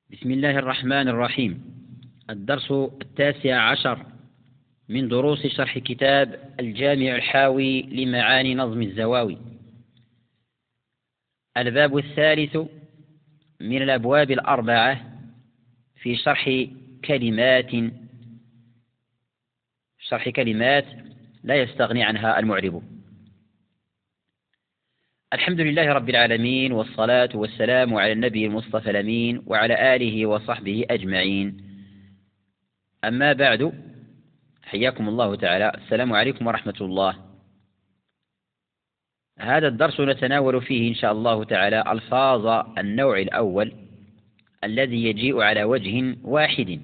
بسم الله الرحمن الرحيم. الدرس 19 من دروس شرح كتاب الجامع الحاوي لمعاني نظم الزواوي. الباب الثالث من الأبواب الأربعة في شرح كلمات لا يستغني عنها المعرب. الحمد لله رب العالمين، والصلاة والسلام على النبي المصطفى الأمين وعلى آله وصحبه أجمعين. أما بعد، حياكم الله تعالى. السلام عليكم ورحمة الله. هذا الدرس نتناول فيه إن شاء الله تعالى ألفاظ النوع الأول الذي يجيء على وجه واحد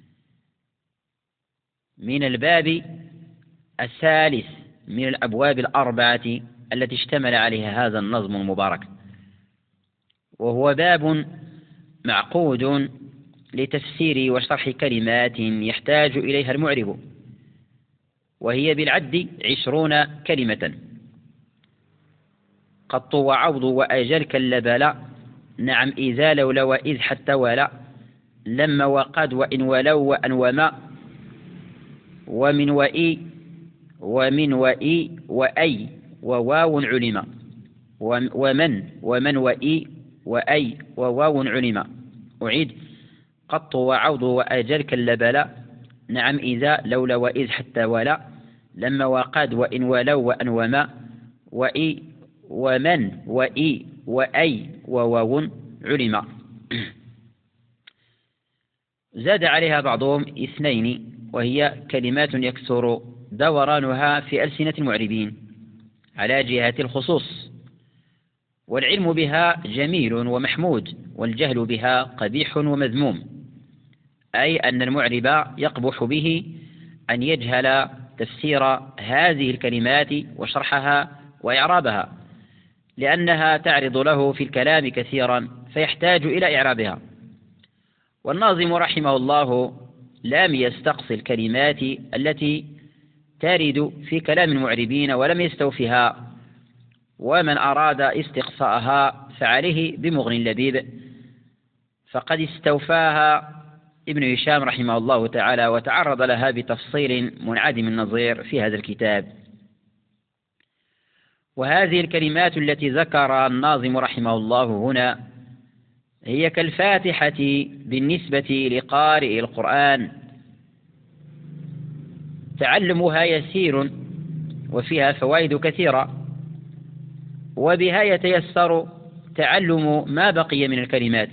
من الباب الثالث من الأبواب الأربعة التي اشتمل عليها هذا النظم المبارك، وهو باب معقود لتفسير وشرح كلمات يحتاج إليها المعرب، وهي بالعد 20 كلمة: قط وعوض وأجل كاللبلا، نعم إذا لولا وإذ حتى ولا، لما وقد وإن ولو وأن وما، ومن وإي وأي وواو علم، ومن وإي وأي وواو علم. أعيد: قط وعوض وأجل كاللبلا، نعم إذا لولا وإذ حتى ولا، لما وقد وإن ولو وأن وما، وإي ومن وإي وأي وواو علم. زاد عليها بعضهم 2، وهي كلمات يكثر دورانها في ألسنة المعربين على جهة الخصوص، والعلم بها جميل ومحمود، والجهل بها قبيح ومذموم، أي أن المعرب يقبح به أن يجهل تفسير هذه الكلمات وشرحها وإعرابها، لأنها تعرض له في الكلام كثيرا فيحتاج إلى إعرابها. والناظم رحمه الله لم يستقصي الكلمات التي ترد في كلام المعربين ولم يستوفها، ومن أراد استقصاءها فعليه بمغني اللبيب، فقد استوفاها ابن هشام رحمه الله تعالى وتعرض لها بتفصيل منعدم النظير في هذا الكتاب. وهذه الكلمات التي ذكر الناظم رحمه الله هنا هي كالفاتحة بالنسبة لقارئ القرآن، تعلمها يسير وفيها فوائد كثيرة، وبها يتيسر تعلم ما بقي من الكلمات.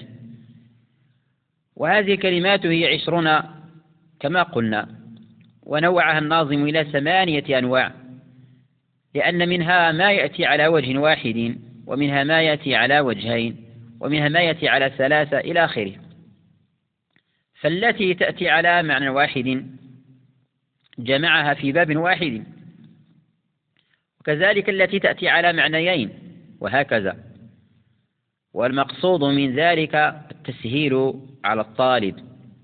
وهذه الكلمات هي 20 كما قلنا، ونوعها الناظم إلى 8 أنواع، لأن منها ما يأتي على وجه واحد، ومنها ما يأتي على وجهين، ومنها ما يأتي على 3 إلى آخره. فالتي تأتي على معنى واحد جمعها في باب واحد، وكذلك التي تأتي على معنيين، وهكذا. والمقصود من ذلك التسهيل على الطالب.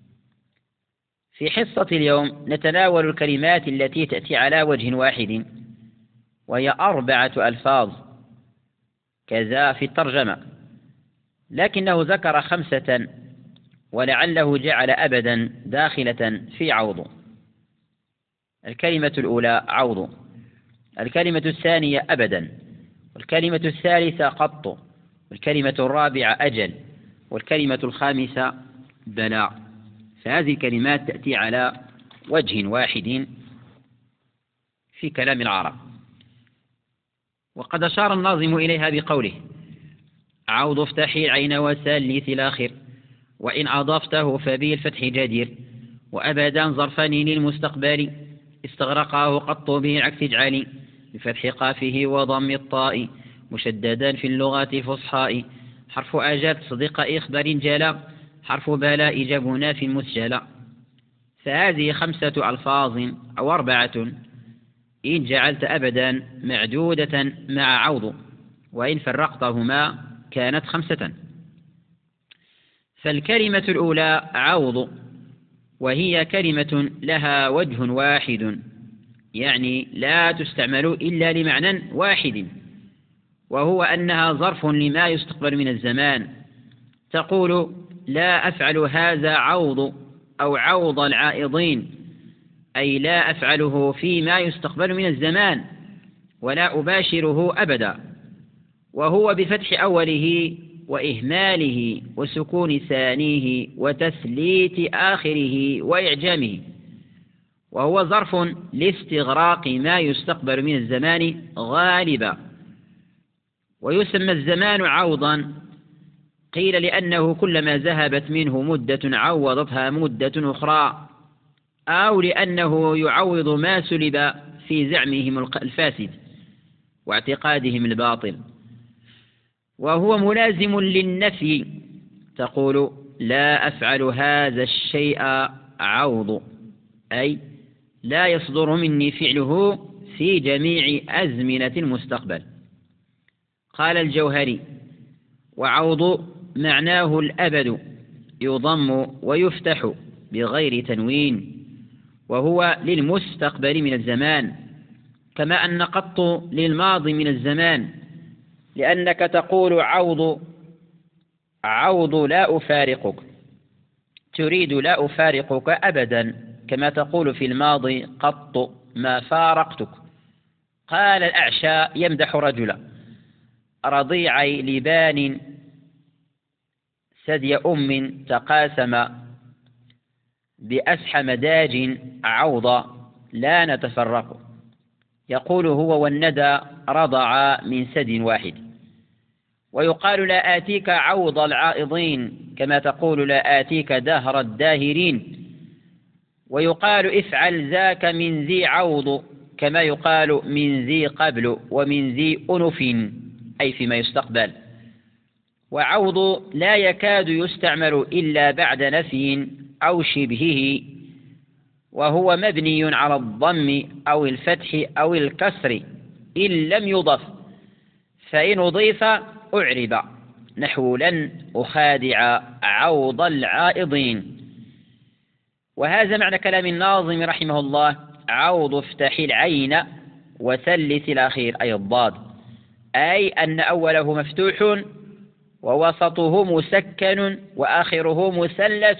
في حصة اليوم نتناول الكلمات التي تأتي على وجه واحد، وهي 4 ألفاظ، كذا في الترجمة، لكنه ذكر 5 ولعله جعل أبدا داخلة في عوض. الكلمة الأولى عوض، الكلمة الثانية أبدا، والكلمة الثالثة قط، والكلمة الرابعة أجل، والكلمة الخامسة بلا. فهذه الكلمات تأتي على وجه واحد في كلام العرب. وقد أشار الناظم إليها بقوله: عوض افتحي العين وسلث الآخر، وإن أضفته فبالفتح جدير، وأبدا ظرفني للمستقبل، استغرقاه قط بالعكس اجعلي، بفتح قافه وضم الطاء، مشددا في اللغة الفصحاء، حرف أجل صدق إخبار جلا، حرف بلاء جبنا في مسجلا. فهذه 5 ألفاظ أو 4 إن جعلت أبدا معدودة مع عوض، وإن فرقتهما كانت 5. فالكلمة الأولى عوض، وهي كلمة لها وجه واحد، يعني لا تستعمل إلا لمعنى واحد، وهو أنها ظرف لما يستقبل من الزمان. تقول لا أفعل هذا عوض أو عوض العائضين، أي لا أفعله فيما يستقبل من الزمان ولا أباشره أبدا، وهو بفتح أوله وإهماله وسكون ثانيه وتثليت آخره وإعجامه، وهو ظرف لاستغراق ما يستقبل من الزمان غالبا. ويسمى الزمان عوضا، قيل لأنه كلما ذهبت منه مدة عوضتها مدة أخرى، أو لأنه يعوض ما سلب في زعمهم الفاسد واعتقادهم الباطل. وهو ملازم للنفي، تقول لا أفعل هذا الشيء عوض، أي لا يصدر مني فعله في جميع أزمنة المستقبل. قال الجوهري: وعوض معناه الأبد، يضم ويفتح بغير تنوين، وهو للمستقبل من الزمان، كما أن قط للماضي من الزمان، لأنك تقول عوض لا أفارقك، تريد لا أفارقك أبدا، كما تقول في الماضي قط ما فارقتك. قال الأعشى يمدح رجلا: رضيعي لبان ثدي أم تقاسم بأسحم داج عوضا لا نتفرق. يقول هو والندى رضعا من ثد واحد. ويقال لا آتيك عوض العائضين، كما تقول لا آتيك دهر الداهرين. ويقال افعل ذاك من ذي عوض، كما يقال من ذي قبل ومن ذي أنف، أي فيما يستقبل. وعوض لا يكاد يستعمل إلا بعد نفي أو شبهه، وهو مبني على الضم أو الفتح أو الكسر إن لم يضف، فإن أضيف أعرب، نحو لن أخادع عوض العائضين. وهذا معنى كلام الناظم رحمه الله: عوض افتح العين وثلث الأخير، أي الضاد، أي أن أوله مفتوح ووسطه مسكن وآخره مثلث،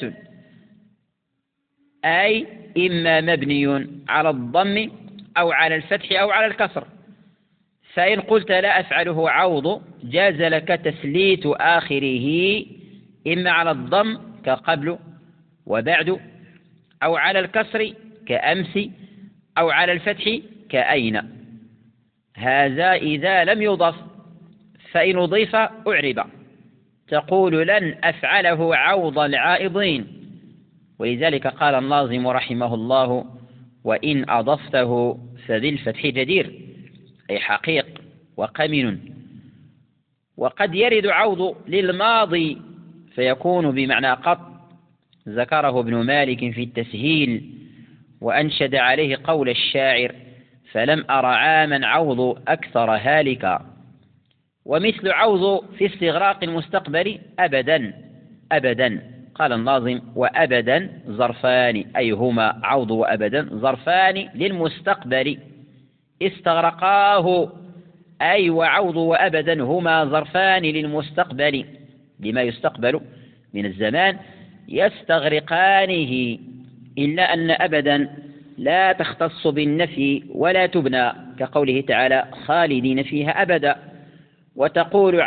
أي إما مبني على الضم أو على الفتح أو على الكسر. فإن قلت لا أفعله عوض جاز لك تثليث آخره إما على الضم كقبل وبعد، أو على الكسر كأمس، أو على الفتح كأين. هذا إذا لم يضف، فإن أضيف أعرب، تقول لن أفعله عوض العائضين. ولذلك قال الناظم رحمه الله: وإن أضفته فذي الفتح جدير، أي حقيق وقمن. وقد يرد عوض للماضي فيكون بمعنى قط، ذكره ابن مالك في التسهيل، وأنشد عليه قول الشاعر: فلم أر عاما عوض أكثر هالكا. ومثل عوض في استغراق المستقبل أبدا أبدا. قال الناظم: وأبدا ظرفان، أي هما عوض وأبدا ظرفان للمستقبل استغرقاه، أي وعوض وأبدا هما ظرفان للمستقبل لما يستقبل من الزمان يستغرقانه، إلا أن أبدا لا تختص بالنفي ولا تبنى، كقوله تعالى: خالدين فيها أبدا. وتقول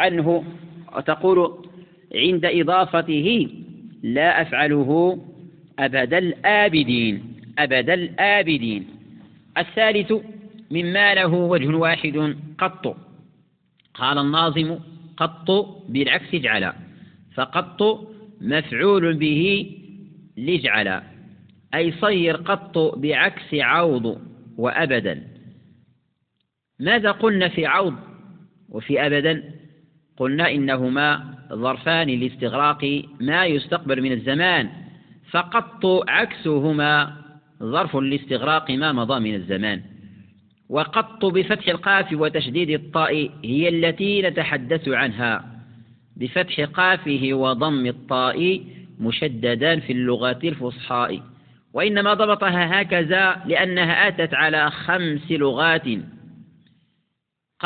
عند إضافته: لا أفعله أبد الآبدين، أبد الآبدين. الثالث مما له وجه واحد قط. قال الناظم: قط بالعكس اجعل، فقط مفعول به لاجعل، أي صير قط بعكس عوض وأبدا. ماذا قلنا في عوض وفي أبدا؟ قلنا إنهما ظرفان لاستغراق ما يستقبل من الزمان، فقط عكسهما ظرف لاستغراق ما مضى من الزمان. وقط بفتح القاف وتشديد الطاء هي التي نتحدث عنها، بفتح قافه وضم الطاء مشددان في اللغات الفصحاء، وإنما ضبطها هكذا لأنها آتت على 5 لغات: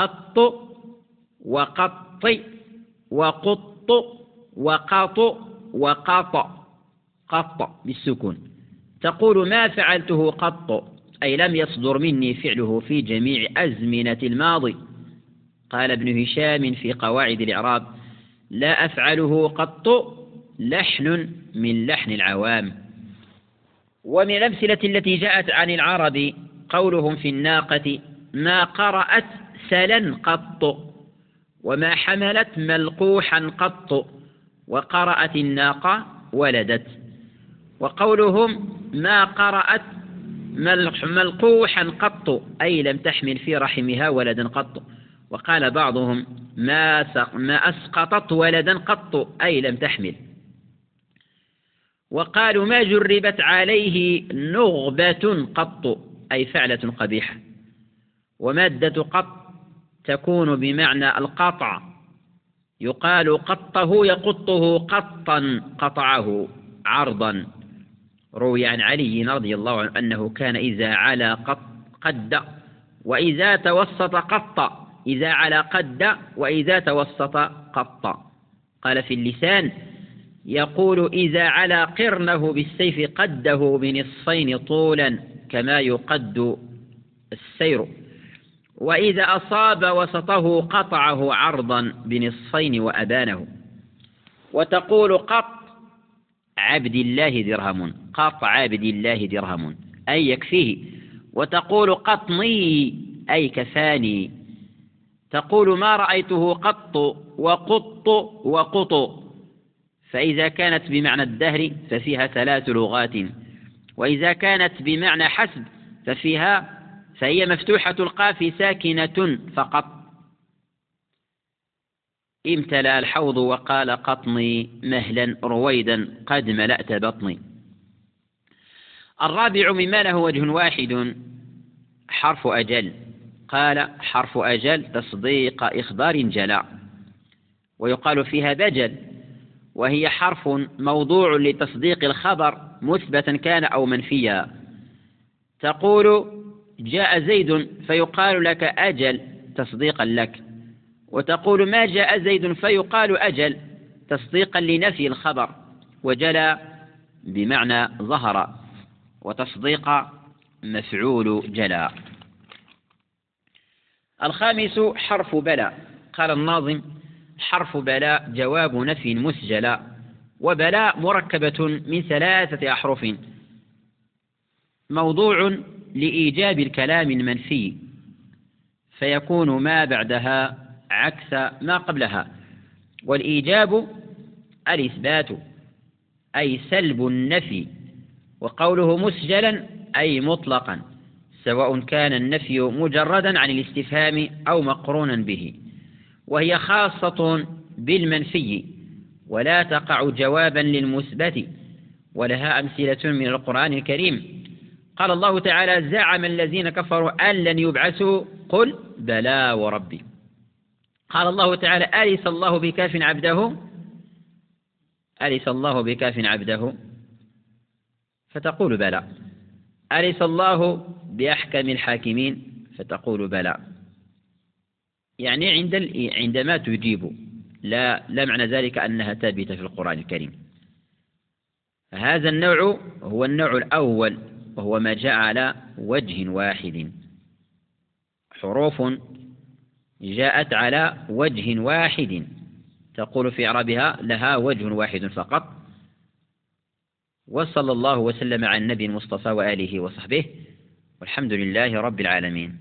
قط وقط وقط وقط وقط، قط بالسكون. تقول ما فعلته قط، أي لم يصدر مني فعله في جميع أزمنة الماضي. قال ابن هشام في قواعد الإعراب: لا أفعله قط لحن من لحن العوام. ومن الأمثلة التي جاءت عن العرب قولهم في الناقة: ما قرأت سلا قط، وما حملت ملقوحا قط، وقرأت الناقة ولدت. وقولهم ما قرأت ملقوحا قط، أي لم تحمل في رحمها ولدا قط. وقال بعضهم ما أسقطت ولدا قط، أي لم تحمل. وقالوا ما جربت عليه نغبة قط، أي فعلة قبيحة. ومادة قط تكون بمعنى القطع، يقال قطه يقطه قطا، قطعه عرضا. روي عن علي رضي الله عنه أنه كان إذا علا قد، وإذا توسط قط، إذا علا قد وإذا توسط قط. قال في اللسان: يقول إذا علا قرنه بالسيف قده بنصفين طولا كما يقد السير، وإذا أصاب وسطه قطعه عرضا بنصفين وأبانه. وتقول قط عبد الله درهم، قط عبد الله درهم، أي يكفيه. وتقول قطني، أي كفاني. تقول ما رأيته قط، وقط وقط. فإذا كانت بمعنى الدهر ففيها 3 لغات، وإذا كانت بمعنى حسب فهي مفتوحة القاف ساكنة فقط. امتلأ الحوض وقال قطني مهلا رويدا قد ملأت بطني. الرابع مما له وجه واحد حرف أجل. قال حرف أجل تصديق إخبار جلاء، ويقال فيها بجل، وهي حرف موضوع لتصديق الخبر مثبتا كان أو منفيا. تقول جاء زيد فيقال لك أجل تصديقا لك، وتقول ما جاء زيد فيقال أجل تصديقا لنفي الخبر. وجلى بمعنى ظهر، وتصديق مفعول جلى. الخامس حرف بلى. قال الناظم: حرف بلاء جواب نفي مسجلا. وبلاء مركبة من 3 أحرف، موضوع لإيجاب الكلام المنفي، فيكون ما بعدها عكس ما قبلها. والإيجاب الإثبات، أي سلب النفي. وقوله مسجلا أي مطلقا، سواء كان النفي مجردا عن الاستفهام أو مقرونا به. وهي خاصة بالمنفي ولا تقع جوابا للمثبت، ولها أمثلة من القرآن الكريم. قال الله تعالى: زعم الذين كفروا أن لن يبعثوا قل بلى وربي. قال الله تعالى: أليس الله بكاف عبده، أليس الله بكاف عبده، فتقول بلى. أليس الله بأحكم الحاكمين، فتقول بلى. يعني عندما تجيب، لا معنى ذلك أنها ثابتة في القرآن الكريم. هذا النوع هو النوع الأول، وهو ما جاء على وجه واحد، حروف جاءت على وجه واحد تقول في إعرابها لها وجه واحد فقط. وصلى الله وسلم على النبي المصطفى وآله وصحبه، والحمد لله رب العالمين.